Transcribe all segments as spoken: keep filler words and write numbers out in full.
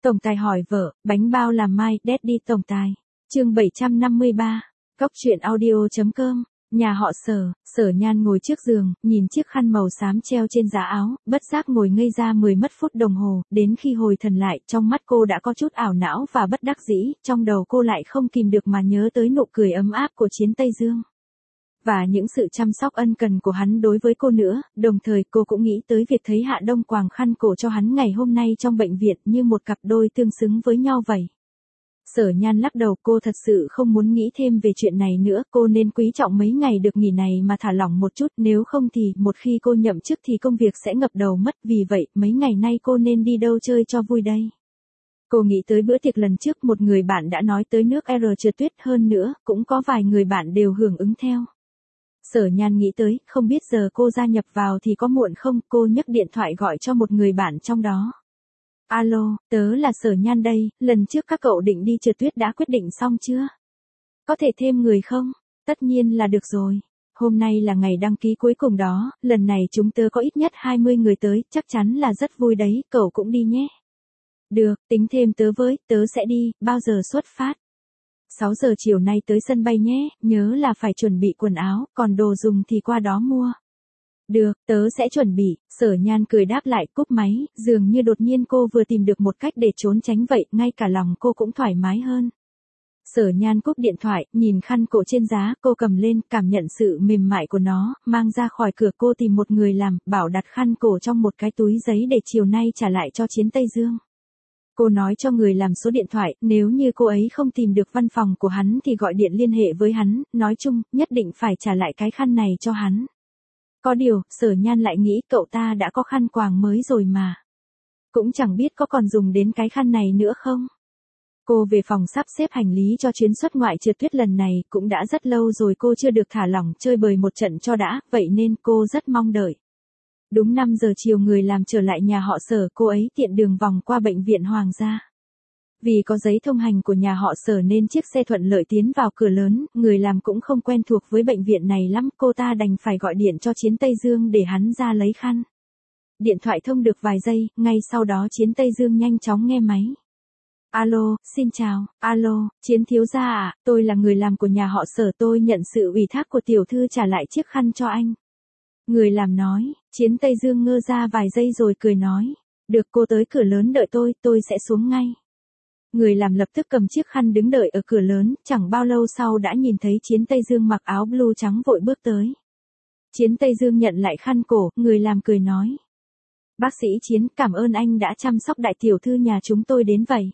Tổng tài hỏi vợ, bánh bao làm mai, Daddy tổng tài. Chương bảy trăm năm mươi ba. Cóc truyện audio chấm com. Nhà họ Sở, Sở Nhan ngồi trước giường, nhìn chiếc khăn màu xám treo trên giá áo, bất giác ngồi ngây ra mười mất phút đồng hồ, đến khi hồi thần lại, trong mắt cô đã có chút ảo não và bất đắc dĩ, trong đầu cô lại không kìm được mà nhớ tới nụ cười ấm áp của Chiến Tây Dương. Và những sự chăm sóc ân cần của hắn đối với cô nữa, đồng thời cô cũng nghĩ tới việc thấy Hạ Đông quàng khăn cổ cho hắn ngày hôm nay trong bệnh viện như một cặp đôi tương xứng với nhau vậy. Sở Nhan lắc đầu, cô thật sự không muốn nghĩ thêm về chuyện này nữa, cô nên quý trọng mấy ngày được nghỉ này mà thả lỏng một chút, nếu không thì một khi cô nhậm chức thì công việc sẽ ngập đầu mất, vì vậy mấy ngày nay cô nên đi đâu chơi cho vui đây. Cô nghĩ tới bữa tiệc lần trước một người bạn đã nói tới nước R trượt tuyết, hơn nữa, cũng có vài người bạn đều hưởng ứng theo. Sở Nhan nghĩ tới, không biết giờ cô gia nhập vào thì có muộn không, cô nhấc điện thoại gọi cho một người bạn trong đó. Alo, tớ là Sở Nhan đây, lần trước các cậu định đi trượt tuyết đã quyết định xong chưa? Có thể thêm người không? Tất nhiên là được rồi. Hôm nay là ngày đăng ký cuối cùng đó, lần này chúng tớ có ít nhất hai mươi người tới, chắc chắn là rất vui đấy, cậu cũng đi nhé. Được, tính thêm tớ với, tớ sẽ đi, bao giờ xuất phát? sáu giờ chiều nay tới sân bay nhé, nhớ là phải chuẩn bị quần áo, còn đồ dùng thì qua đó mua. Được, tớ sẽ chuẩn bị. Sở Nhan cười đáp lại, cúp máy, dường như đột nhiên cô vừa tìm được một cách để trốn tránh vậy, ngay cả lòng cô cũng thoải mái hơn. Sở Nhan cúp điện thoại, nhìn khăn cổ trên giá, cô cầm lên, cảm nhận sự mềm mại của nó, mang ra khỏi cửa. Cô tìm một người làm, bảo đặt khăn cổ trong một cái túi giấy để chiều nay trả lại cho Chiến Tây Dương. Cô nói cho người làm số điện thoại, nếu như cô ấy không tìm được văn phòng của hắn thì gọi điện liên hệ với hắn, nói chung, nhất định phải trả lại cái khăn này cho hắn. Có điều, Sở Nhan lại nghĩ cậu ta đã có khăn quàng mới rồi mà. Cũng chẳng biết có còn dùng đến cái khăn này nữa không. Cô về phòng sắp xếp hành lý cho chuyến xuất ngoại trượt tuyết lần này, cũng đã rất lâu rồi cô chưa được thả lỏng chơi bời một trận cho đã, vậy nên cô rất mong đợi. Đúng năm giờ chiều người làm trở lại nhà họ Sở, cô ấy tiện đường vòng qua bệnh viện Hoàng gia. Vì có giấy thông hành của nhà họ Sở nên chiếc xe thuận lợi tiến vào cửa lớn, người làm cũng không quen thuộc với bệnh viện này lắm, cô ta đành phải gọi điện cho Chiến Tây Dương để hắn ra lấy khăn. Điện thoại thông được vài giây, ngay sau đó Chiến Tây Dương nhanh chóng nghe máy. Alo, xin chào, alo, Chiến thiếu gia à, tôi là người làm của nhà họ Sở, tôi nhận sự ủy thác của tiểu thư trả lại chiếc khăn cho anh. Người làm nói, Chiến Tây Dương ngơ ra vài giây rồi cười nói, được, cô tới cửa lớn đợi tôi, tôi sẽ xuống ngay. Người làm lập tức cầm chiếc khăn đứng đợi ở cửa lớn, chẳng bao lâu sau đã nhìn thấy Chiến Tây Dương mặc áo blue trắng vội bước tới. Chiến Tây Dương nhận lại khăn cổ, người làm cười nói. Bác sĩ Chiến, cảm ơn anh đã chăm sóc đại tiểu thư nhà chúng tôi đến vậy.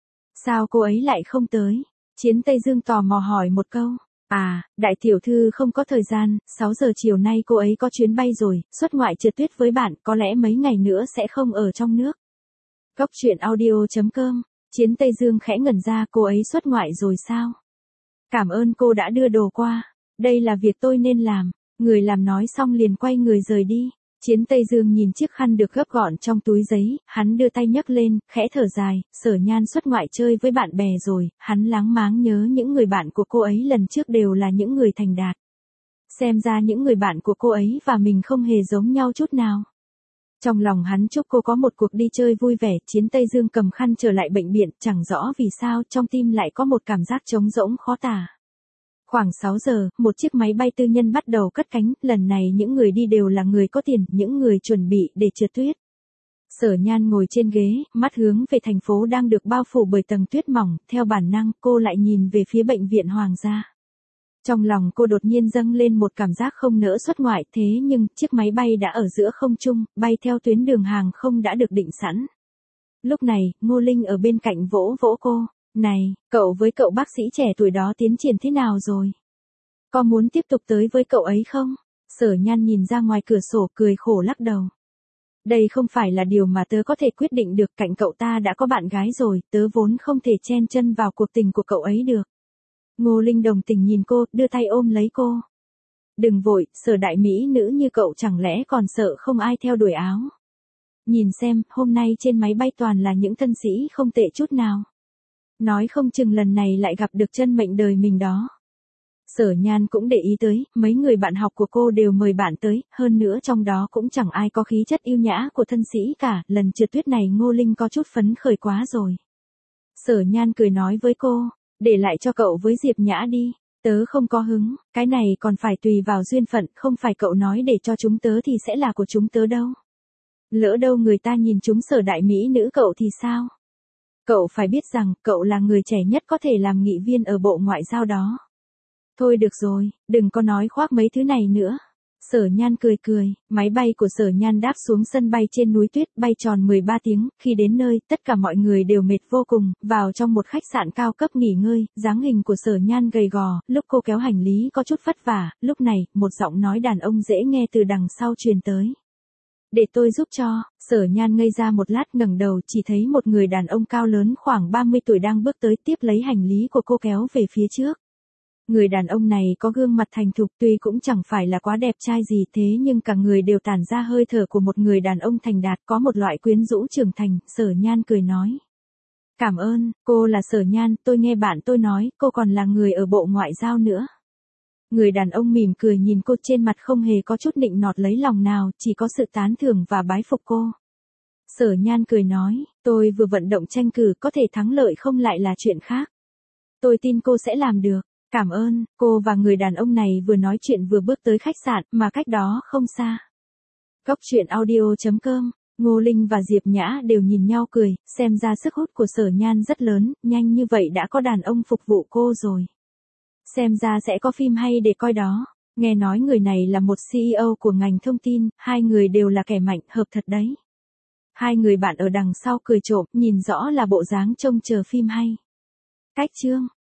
Sao cô ấy lại không tới? Chiến Tây Dương tò mò hỏi một câu. À, đại tiểu thư không có thời gian, sáu giờ chiều nay cô ấy có chuyến bay rồi, xuất ngoại trượt tuyết với bạn, có lẽ mấy ngày nữa sẽ không ở trong nước. Cóc truyện audio chấm com. Chiến Tây Dương khẽ ngẩn ra, cô ấy xuất ngoại rồi sao? Cảm ơn cô đã đưa đồ qua. Đây là việc tôi nên làm. Người làm nói xong liền quay người rời đi. Chiến Tây Dương nhìn chiếc khăn được gấp gọn trong túi giấy, hắn đưa tay nhấc lên, khẽ thở dài, Sở Nhan xuất ngoại chơi với bạn bè rồi, hắn láng máng nhớ những người bạn của cô ấy lần trước đều là những người thành đạt. Xem ra những người bạn của cô ấy và mình không hề giống nhau chút nào. Trong lòng hắn chúc cô có một cuộc đi chơi vui vẻ. Chiến Tây Dương cầm khăn trở lại bệnh viện, chẳng rõ vì sao trong tim lại có một cảm giác trống rỗng khó tả. Khoảng sáu giờ, một chiếc máy bay tư nhân bắt đầu cất cánh, lần này những người đi đều là người có tiền, những người chuẩn bị để trượt tuyết. Sở Nhan ngồi trên ghế, mắt hướng về thành phố đang được bao phủ bởi tầng tuyết mỏng, theo bản năng cô lại nhìn về phía bệnh viện Hoàng gia. Trong lòng cô đột nhiên dâng lên một cảm giác không nỡ xuất ngoại, thế nhưng chiếc máy bay đã ở giữa không trung, bay theo tuyến đường hàng không đã được định sẵn. Lúc này, Ngô Linh ở bên cạnh vỗ vỗ cô. Này, cậu với cậu bác sĩ trẻ tuổi đó tiến triển thế nào rồi? Có muốn tiếp tục tới với cậu ấy không? Sở Nhan nhìn ra ngoài cửa sổ cười khổ lắc đầu. Đây không phải là điều mà tớ có thể quyết định được, cạnh cậu ta đã có bạn gái rồi, tớ vốn không thể chen chân vào cuộc tình của cậu ấy được. Ngô Linh đồng tình nhìn cô, đưa tay ôm lấy cô. Đừng vội, Sở đại mỹ nữ như cậu chẳng lẽ còn sợ không ai theo đuổi áo. Nhìn xem, hôm nay trên máy bay toàn là những thân sĩ không tệ chút nào. Nói không chừng lần này lại gặp được chân mệnh đời mình đó. Sở Nhan cũng để ý tới, mấy người bạn học của cô đều mời bạn tới, hơn nữa trong đó cũng chẳng ai có khí chất yêu nhã của thân sĩ cả, lần trượt tuyết này Ngô Linh có chút phấn khởi quá rồi. Sở Nhan cười nói với cô, để lại cho cậu với Diệp Nhã đi, tớ không có hứng, cái này còn phải tùy vào duyên phận, không phải cậu nói để cho chúng tớ thì sẽ là của chúng tớ đâu. Lỡ đâu người ta nhìn chúng Sở đại mỹ nữ cậu thì sao? Cậu phải biết rằng, cậu là người trẻ nhất có thể làm nghị viên ở Bộ Ngoại giao đó. Thôi được rồi, đừng có nói khoác mấy thứ này nữa. Sở Nhan cười cười, máy bay của Sở Nhan đáp xuống sân bay trên núi tuyết, bay tròn mười ba tiếng, khi đến nơi, tất cả mọi người đều mệt vô cùng, vào trong một khách sạn cao cấp nghỉ ngơi, dáng hình của Sở Nhan gầy gò, lúc cô kéo hành lý có chút vất vả, lúc này, một giọng nói đàn ông dễ nghe từ đằng sau truyền tới. Để tôi giúp cho, Sở Nhan ngây ra một lát ngẩng đầu chỉ thấy một người đàn ông cao lớn khoảng ba mươi tuổi đang bước tới tiếp lấy hành lý của cô kéo về phía trước. Người đàn ông này có gương mặt thành thục tuy cũng chẳng phải là quá đẹp trai gì thế nhưng cả người đều tản ra hơi thở của một người đàn ông thành đạt có một loại quyến rũ trưởng thành, Sở Nhan cười nói. Cảm ơn, cô là Sở Nhan, tôi nghe bạn tôi nói, cô còn là người ở Bộ Ngoại giao nữa. Người đàn ông mỉm cười nhìn cô trên mặt không hề có chút nịnh nọt lấy lòng nào, chỉ có sự tán thưởng và bái phục cô. Sở Nhan cười nói, tôi vừa vận động tranh cử có thể thắng lợi không lại là chuyện khác. Tôi tin cô sẽ làm được. Cảm ơn, cô và người đàn ông này vừa nói chuyện vừa bước tới khách sạn mà cách đó không xa. Góc truyện audio chấm com, Ngô Linh và Diệp Nhã đều nhìn nhau cười, xem ra sức hút của Sở Nhan rất lớn, nhanh như vậy đã có đàn ông phục vụ cô rồi. Xem ra sẽ có phim hay để coi đó, nghe nói người này là một xê e ô của ngành thông tin, hai người đều là kẻ mạnh, hợp thật đấy. Hai người bạn ở đằng sau cười trộm, nhìn rõ là bộ dáng trông chờ phim hay. Cách chương